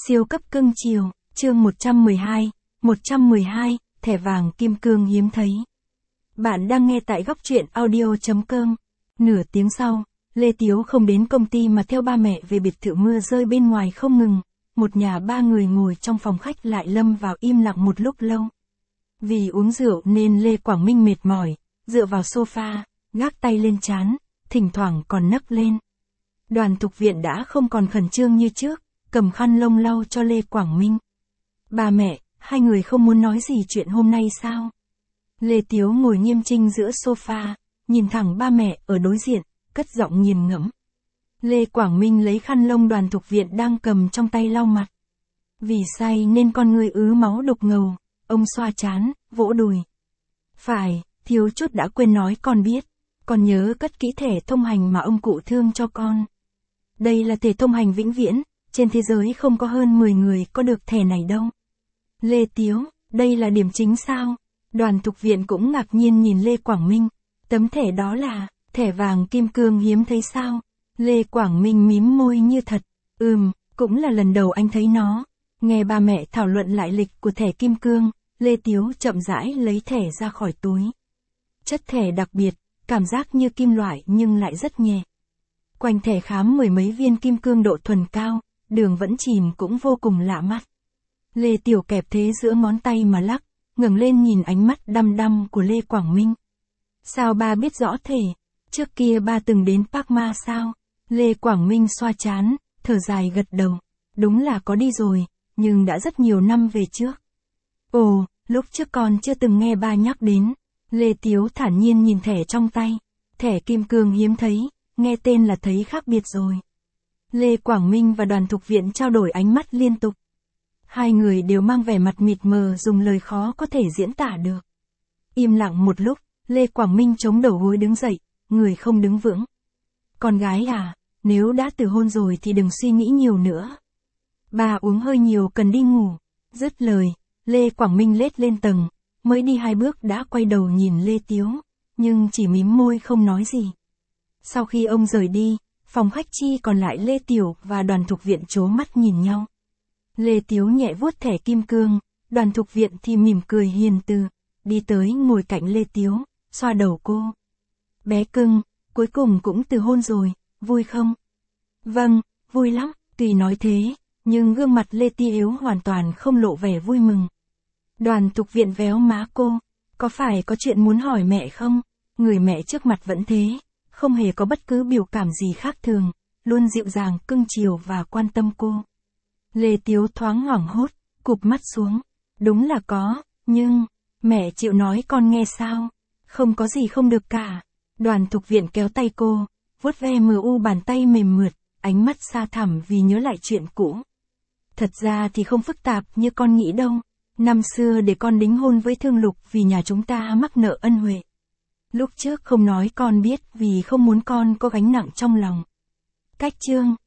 Siêu cấp cưng chiều, chương 112, thẻ vàng kim cương hiếm thấy. Bạn đang nghe tại góc truyện audio.com. Nửa tiếng sau, Lê Tiếu không đến công ty mà theo ba mẹ về biệt thự mưa rơi bên ngoài không ngừng. Một nhà ba người ngồi trong phòng khách lại lâm vào im lặng một lúc lâu. Vì uống rượu nên Lê Quảng Minh mệt mỏi, dựa vào sofa, gác tay lên trán, thỉnh thoảng còn nấc lên. Đoàn Thục Viện đã không còn khẩn trương như trước, cầm khăn lông lau cho Lê Quảng Minh. Ba mẹ, hai người không muốn nói gì chuyện hôm nay sao? Lê Tiếu ngồi nghiêm chỉnh giữa sofa, nhìn thẳng ba mẹ ở đối diện, cất giọng nghiền ngẫm. Lê Quảng Minh lấy khăn lông Đoàn Thục Viện đang cầm trong tay lau mặt. Vì say nên con người ứ máu đục ngầu, ông xoa trán, vỗ đùi. Phải, thiếu chút đã quên nói con biết, con nhớ cất kỹ thẻ thông hành mà ông cụ thương cho con. Đây là thẻ thông hành vĩnh viễn, trên thế giới không có hơn 10 người có được thẻ này đâu. Lê Tiếu, đây là điểm chính sao? Đoàn Thục Viện cũng ngạc nhiên nhìn Lê Quảng Minh. Tấm thẻ đó là, thẻ vàng kim cương hiếm thấy sao? Lê Quảng Minh mím môi như thật. Cũng là lần đầu anh thấy nó. Nghe ba mẹ thảo luận lại lịch của thẻ kim cương, Lê Tiếu chậm rãi lấy thẻ ra khỏi túi. Chất thẻ đặc biệt, cảm giác như kim loại nhưng lại rất nhẹ. Quanh thẻ khám mười mấy viên kim cương độ thuần cao, đường vẫn chìm cũng vô cùng lạ mắt. Lê Tiểu kẹp thế giữa ngón tay mà lắc, ngẩng lên nhìn ánh mắt đăm đăm của Lê Quảng Minh. Sao ba biết rõ thẻ? Trước kia ba từng đến Park Ma sao? Lê Quảng Minh xoa trán, thở dài gật đầu. Đúng là có đi rồi, nhưng đã rất nhiều năm về trước. Ồ, lúc trước con chưa từng nghe ba nhắc đến. Lê Tiếu thản nhiên nhìn thẻ trong tay. Thẻ kim cương hiếm thấy, nghe tên là thấy khác biệt rồi. Lê Quảng Minh và Đoàn Thục Viện trao đổi ánh mắt liên tục. Hai người đều mang vẻ mặt mịt mờ dùng lời khó có thể diễn tả được. Im lặng một lúc, Lê Quảng Minh chống đầu gối đứng dậy, người không đứng vững. Con gái à, nếu đã từ hôn rồi thì đừng suy nghĩ nhiều nữa. Bà uống hơi nhiều cần đi ngủ. Dứt lời, Lê Quảng Minh lết lên tầng, mới đi 2 bước đã quay đầu nhìn Lê Tiếu, nhưng chỉ mím môi không nói gì. Sau khi ông rời đi, phòng khách chi còn lại Lê Tiểu và Đoàn Thục Viện trố mắt nhìn nhau. Lê Tiếu nhẹ vuốt thẻ kim cương, Đoàn Thục Viện thì mỉm cười hiền từ, đi tới ngồi cạnh Lê Tiếu, xoa đầu cô. Bé cưng, cuối cùng cũng từ hôn rồi, vui không? Vâng, vui lắm, tuy nói thế, nhưng gương mặt Lê Tiếu hoàn toàn không lộ vẻ vui mừng. Đoàn Thục Viện véo má cô, có phải có chuyện muốn hỏi mẹ không? Người mẹ trước mặt vẫn thế, không hề có bất cứ biểu cảm gì khác thường, luôn dịu dàng cưng chiều và quan tâm cô. Lê Tiếu thoáng hoảng hốt, cụp mắt xuống. Đúng là có, nhưng, mẹ chịu nói con nghe sao? Không có gì không được cả. Đoàn Thục Viện kéo tay cô, vuốt ve bàn tay mềm mượt, ánh mắt xa thẳm vì nhớ lại chuyện cũ. Thật ra thì không phức tạp như con nghĩ đâu. Năm xưa để con đính hôn với Thương Lục vì nhà chúng ta mắc nợ ân huệ. Lúc trước không nói con biết vì không muốn con có gánh nặng trong lòng. Cách chương